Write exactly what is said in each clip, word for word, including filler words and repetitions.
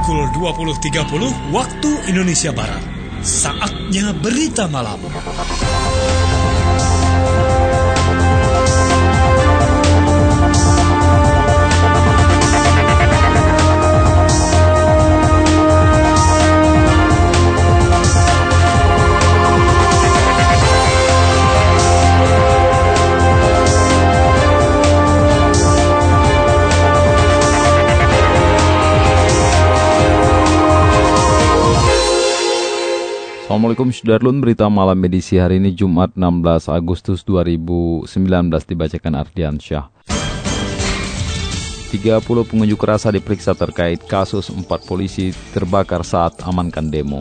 pukul dua puluh tiga puluh waktu Indonesia Barat. Saatnya berita malam. Assalamualaikum Sudarlun, berita malam edisi hari ini Jumat enam belas Agustus dua ribu sembilan belas dibacakan Ardian Syah. tiga puluh pengunjuk rasa diperiksa terkait kasus empat polisi terbakar saat amankan demo.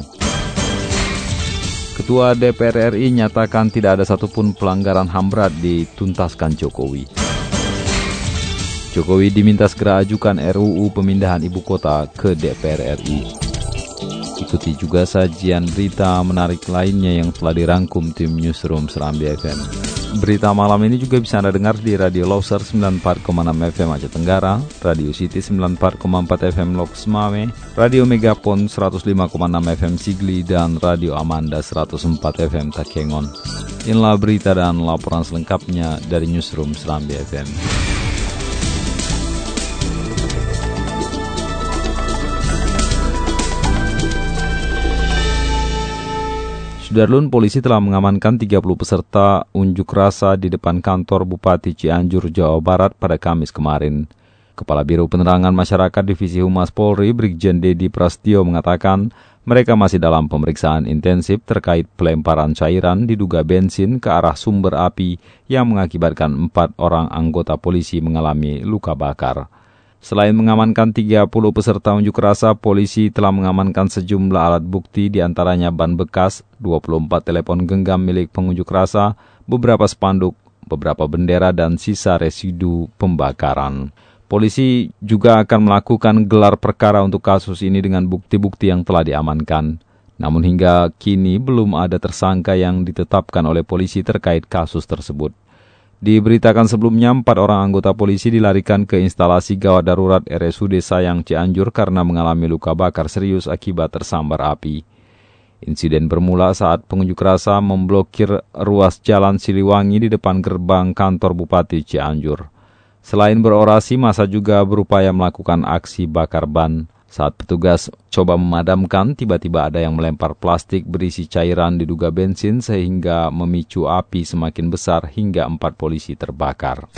Ketua D P R R I nyatakan tidak ada satupun pelanggaran H A M berat dituntaskan Jokowi. Jokowi diminta segera ajukan R U U pemindahan ibu kota ke D P R R I. Ikuti juga sajian berita menarik lainnya yang telah dirangkum tim Newsroom Serambi F M. Berita malam ini juga bisa Anda dengar di Radio Loser sembilan puluh empat koma enam F M Aceh Tenggara, Radio City sembilan puluh empat koma empat F M Lok Semawe, Radio Megapon seratus lima koma enam F M Sigli, dan Radio Amanda seratus empat F M Takengon. Inilah berita dan laporan selengkapnya dari Newsroom Serambi F M. Sudarlun, polisi telah mengamankan tiga puluh peserta unjuk rasa di depan kantor Bupati Cianjur, Jawa Barat pada Kamis kemarin. Kepala Biro Penerangan Masyarakat Divisi Humas Polri, Brigjen Dedi Prastio mengatakan mereka masih dalam pemeriksaan intensif terkait pelemparan cairan diduga bensin ke arah sumber api yang mengakibatkan empat orang anggota polisi mengalami luka bakar. Selain mengamankan tiga puluh peserta unjuk rasa, polisi telah mengamankan sejumlah alat bukti diantaranya ban bekas, dua puluh empat telepon genggam milik pengunjuk rasa, beberapa spanduk, beberapa bendera, dan sisa residu pembakaran. Polisi juga akan melakukan gelar perkara untuk kasus ini dengan bukti-bukti yang telah diamankan. Namun hingga kini belum ada tersangka yang ditetapkan oleh polisi terkait kasus tersebut. Diberitakan sebelumnya, empat orang anggota polisi dilarikan ke instalasi gawat darurat R S U D Sayang Cianjur karena mengalami luka bakar serius akibat tersambar api. Insiden bermula saat pengunjuk rasa memblokir ruas jalan Siliwangi di depan gerbang kantor Bupati Cianjur. Selain berorasi, massa juga berupaya melakukan aksi bakar ban. Saat petugas coba memadamkan, tiba-tiba ada yang melempar plastik berisi cairan diduga bensin sehingga memicu api semakin besar hingga empat polisi terbakar.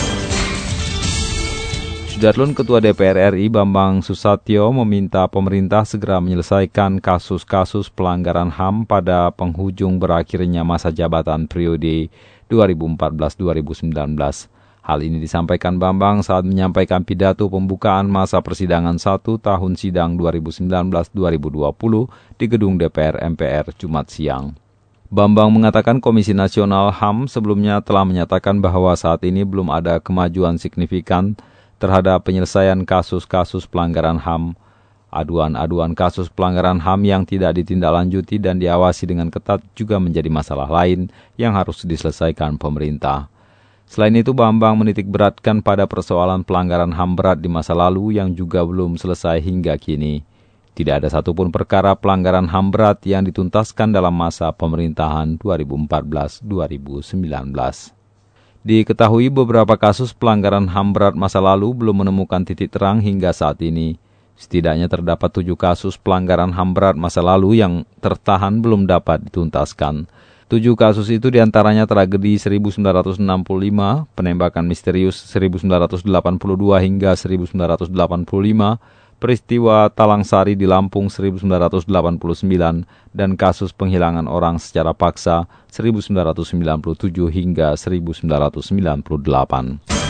Sudarlun, Ketua D P R R I Bambang Susatyo meminta pemerintah segera menyelesaikan kasus-kasus pelanggaran H A M pada penghujung berakhirnya masa jabatan periode dua ribu empat belas dua ribu sembilan belas. Hal ini disampaikan Bambang saat menyampaikan pidato pembukaan masa persidangan satu tahun sidang dua ribu sembilan belas dua ribu dua puluh di gedung D P R M P R Jumat siang. Bambang mengatakan Komisi Nasional H A M sebelumnya telah menyatakan bahwa saat ini belum ada kemajuan signifikan terhadap penyelesaian kasus-kasus pelanggaran H A M. Aduan-aduan kasus pelanggaran H A M yang tidak ditindaklanjuti dan diawasi dengan ketat juga menjadi masalah lain yang harus diselesaikan pemerintah. Selain itu, Bambang menitik beratkan pada persoalan pelanggaran H A M berat di masa lalu yang juga belum selesai hingga kini. Tidak ada satupun perkara pelanggaran H A M berat yang dituntaskan dalam masa pemerintahan dua ribu empat belas dua ribu sembilan belas. Diketahui beberapa kasus pelanggaran H A M berat masa lalu belum menemukan titik terang hingga saat ini. Setidaknya terdapat tujuh kasus pelanggaran H A M berat masa lalu yang tertahan belum dapat dituntaskan. Tujuh kasus itu diantaranya tragedi seribu sembilan ratus enam puluh lima, penembakan misterius seribu sembilan ratus delapan puluh dua hingga seribu sembilan ratus delapan puluh lima, peristiwa Talang Sari di Lampung seribu sembilan ratus delapan puluh sembilan, dan kasus penghilangan orang secara paksa seribu sembilan ratus sembilan puluh tujuh hingga seribu sembilan ratus sembilan puluh delapan.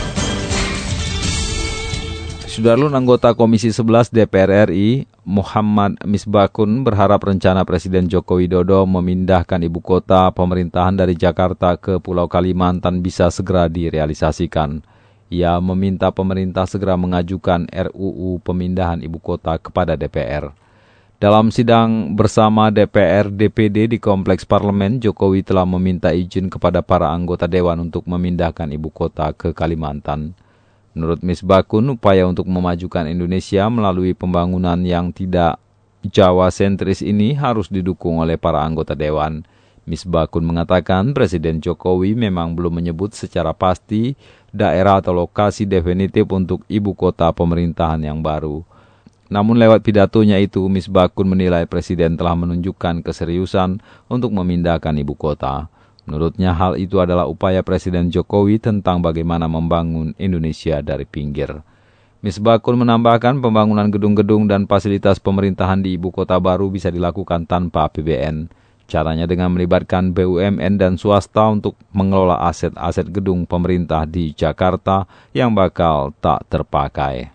Sudarlun, anggota Komisi sebelas D P R R I, Muhammad Misbakun, berharap rencana Presiden Joko Widodo memindahkan ibu kota pemerintahan dari Jakarta ke Pulau Kalimantan bisa segera direalisasikan. Ia meminta pemerintah segera mengajukan R U U pemindahan ibu kota kepada D P R. Dalam sidang bersama D P R D P D di Kompleks Parlemen, Jokowi telah meminta izin kepada para anggota Dewan untuk memindahkan ibu kota ke Kalimantan. Menurut Misbakun, upaya untuk memajukan Indonesia melalui pembangunan yang tidak Jawa sentris ini harus didukung oleh para anggota dewan. Misbakun mengatakan Presiden Jokowi memang belum menyebut secara pasti daerah atau lokasi definitif untuk ibu kota pemerintahan yang baru. Namun lewat pidatonya itu, Misbakun menilai Presiden telah menunjukkan keseriusan untuk memindahkan ibu kota. Menurutnya hal itu adalah upaya Presiden Jokowi tentang bagaimana membangun Indonesia dari pinggir. Misbakun menambahkan pembangunan gedung-gedung dan fasilitas pemerintahan di ibu kota baru bisa dilakukan tanpa A P B N. Caranya dengan melibatkan B U M N dan swasta untuk mengelola aset-aset gedung pemerintah di Jakarta yang bakal tak terpakai.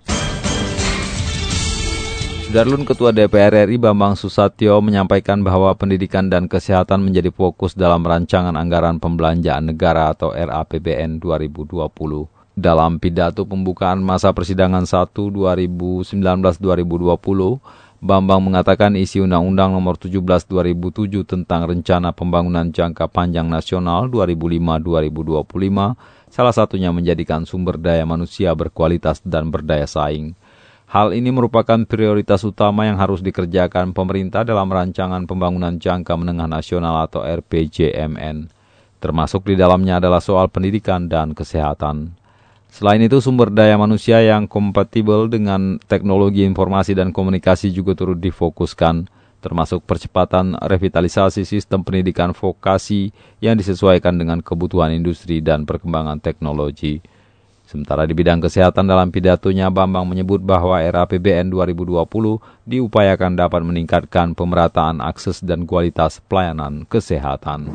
Sudarlun, Ketua D P R R I Bambang Susatyo menyampaikan bahwa pendidikan dan kesehatan menjadi fokus dalam rancangan anggaran pembelanjaan negara atau R A P B N dua ribu dua puluh. Dalam pidato pembukaan masa persidangan satu dua ribu sembilan belas dua ribu dua puluh, Bambang mengatakan isi Undang-Undang Nomor tujuh belas dua ribu tujuh tentang Rencana Pembangunan Jangka Panjang Nasional dua ribu lima sampai dua ribu dua puluh lima salah satunya menjadikan sumber daya manusia berkualitas dan berdaya saing. Hal ini merupakan prioritas utama yang harus dikerjakan pemerintah dalam rancangan pembangunan jangka menengah nasional atau R P J M N. Termasuk di dalamnya adalah soal pendidikan dan kesehatan. Selain itu, sumber daya manusia yang kompatibel dengan teknologi informasi dan komunikasi juga turut difokuskan, termasuk percepatan revitalisasi sistem pendidikan vokasi yang disesuaikan dengan kebutuhan industri dan perkembangan teknologi. Sementara di bidang kesehatan dalam pidatonya, Bambang menyebut bahwa R A P B N dua ribu dua puluh diupayakan dapat meningkatkan pemerataan akses dan kualitas pelayanan kesehatan.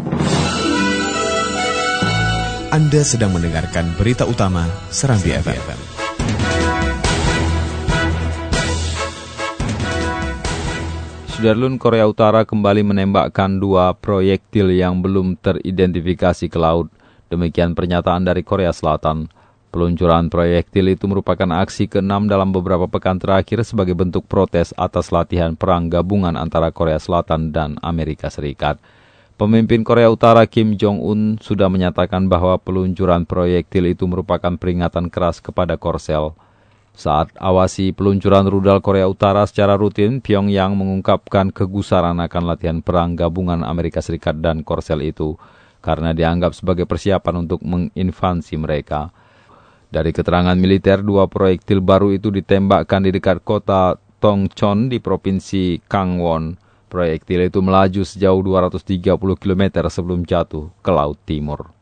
Anda sedang mendengarkan berita utama Serambi F M. Sudarlun, Korea Utara kembali menembakkan dua proyektil yang belum teridentifikasi ke laut. Demikian pernyataan dari Korea Selatan. Peluncuran proyektil itu merupakan aksi keenam dalam beberapa pekan terakhir sebagai bentuk protes atas latihan perang gabungan antara Korea Selatan dan Amerika Serikat. Pemimpin Korea Utara Kim Jong-un sudah menyatakan bahwa peluncuran proyektil itu merupakan peringatan keras kepada Korsel. Saat awasi peluncuran rudal Korea Utara secara rutin, Pyongyang mengungkapkan kegusaran akan latihan perang gabungan Amerika Serikat dan Korsel itu karena dianggap sebagai persiapan untuk menginvasi mereka. Dari keterangan militer, dua proyektil baru itu ditembakkan di dekat kota Tongchon di Provinsi Gangwon. Proyektil itu melaju sejauh dua ratus tiga puluh kilometer sebelum jatuh ke Laut Timur.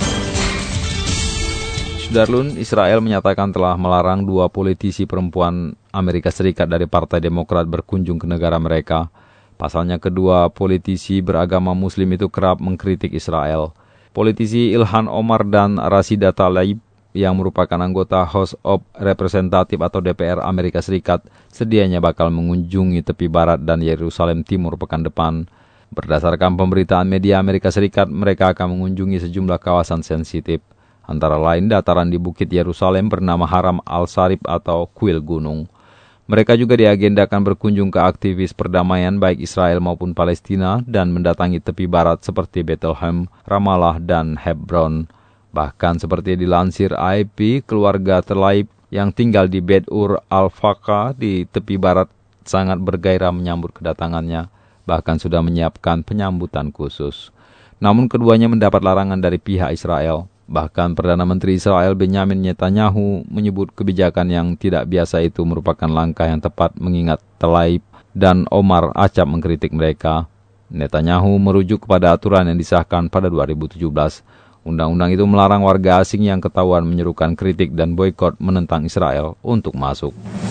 Sudarlun, Israel menyatakan telah melarang dua politisi perempuan Amerika Serikat dari Partai Demokrat berkunjung ke negara mereka. Pasalnya kedua politisi beragama Muslim itu kerap mengkritik Israel. Politisi Ilhan Omar dan Rashida Tlaib yang merupakan anggota House of Representatives atau D P R Amerika Serikat sedianya bakal mengunjungi tepi barat dan Yerusalem Timur pekan depan. Berdasarkan pemberitaan media Amerika Serikat, mereka akan mengunjungi sejumlah kawasan sensitif, antara lain dataran di Bukit Yerusalem bernama Haram Al-Sharif atau Kuil Gunung. Mereka juga diagendakan berkunjung ke aktivis perdamaian baik Israel maupun Palestina dan mendatangi tepi barat seperti Bethlehem, Ramallah, dan Hebron. Bahkan seperti dilansir A F P, keluarga Tlaib yang tinggal di Beit-Ur Al-Faqa di tepi barat sangat bergairah menyambut kedatangannya, bahkan sudah menyiapkan penyambutan khusus. Namun keduanya mendapat larangan dari pihak Israel. Bahkan Perdana Menteri Israel Benjamin Netanyahu menyebut kebijakan yang tidak biasa itu merupakan langkah yang tepat mengingat Tlaib dan Omar acap mengkritik mereka. Netanyahu merujuk kepada aturan yang disahkan pada dua ribu tujuh belas. Undang-undang itu melarang warga asing yang ketahuan menyerukan kritik dan boikot menentang Israel untuk masuk.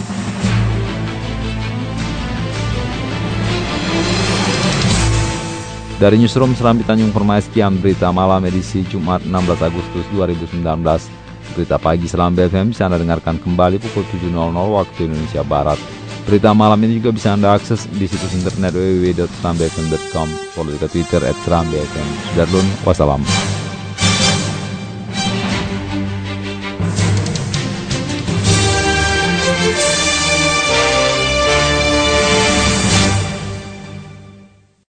Dari Newsroom Serambi Tanjung Permai, sekian berita malam edisi Jumat enam belas Agustus dua ribu sembilan belas. Berita pagi Serambi F M bisa Anda dengarkan kembali pukul tujuh waktu Indonesia Barat. Berita malam ini juga bisa Anda akses di situs internet w w w titik serambi f m titik com. Follow di Twitter at serambi f m. Sudarlun, wassalam.